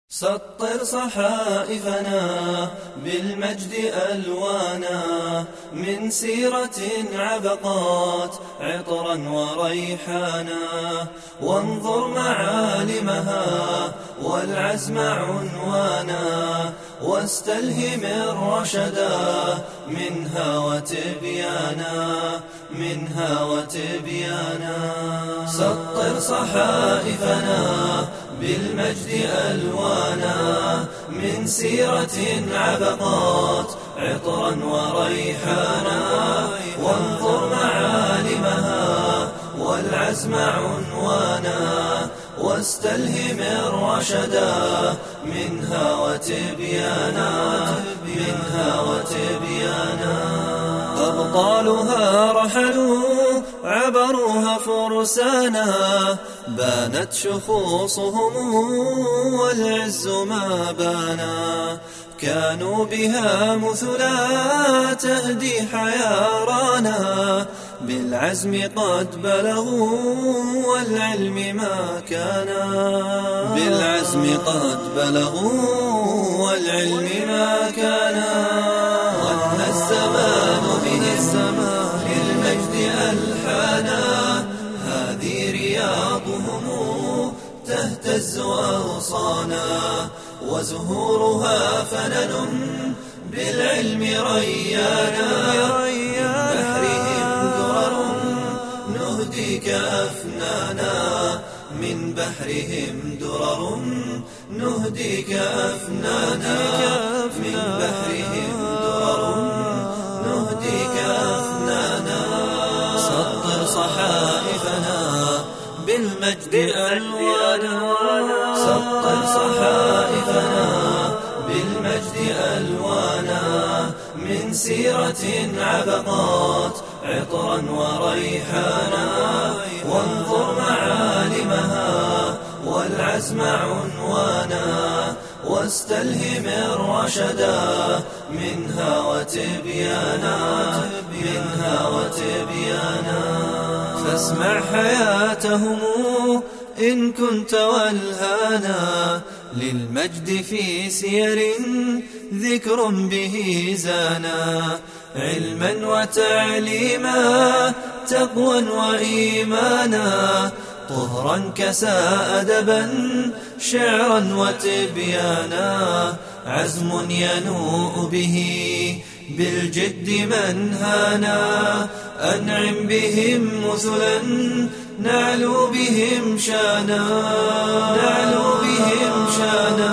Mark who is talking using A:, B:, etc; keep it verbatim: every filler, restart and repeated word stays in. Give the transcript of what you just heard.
A: سطر صحائفنا بالمجد ألوانا من سيرة عبقات عطرا وريحانا، وانظر معالمها والعزم عنوانا، واستلهم الرشدا منها وتبيانا منها وتبيانا. سطر صحائفنا بالمجد ألوانا من سيرة عبقات عطرا وريحانا، وانظر معالمها والعزم عنوانا، واستلهم الرشدا منها وتبيانا منها وتبيانا. أبطالها رحلوا عبروها فرسانا، بانت شخوصهم والعز ما بانا، كانوا بها مثلا تهدي حيارانا، بالعزم قد بلغوا والعلم ما كانا، بالعزم قد بلغوا والعلم ما كانا. غنى الزمان به السماء للمجد ألحانا، هذه رياضهم تهتز أغصانا، وزهورها فنن بالعلم ريانا، من بحرهم درر نهديك أفنانا، من بحرهم درر نهديك أفنانا، من بحرهم درر نهديك أفنانا. سطر صحائفنا بالمجد ألوانا، سطر صحائفنا بالمجد ألوانا من سيرة عبقات عطرا وريحانا، وانظر معالمها والعزم عنوانا، واستلهم الرشدا منها وتبيانا منها وتبيانا. فاسمع حياتهم إن كنت والهانا، للمجد في سير ذكر به زانا، علما وتعليما تقوى وإيمانا، طهرا كسى أدبا شعرا وتبيانا، عزم ينوء به بالجد من هانا، أنعم بهم مثلا نعلو بهم شانا نعلو بهم شانا.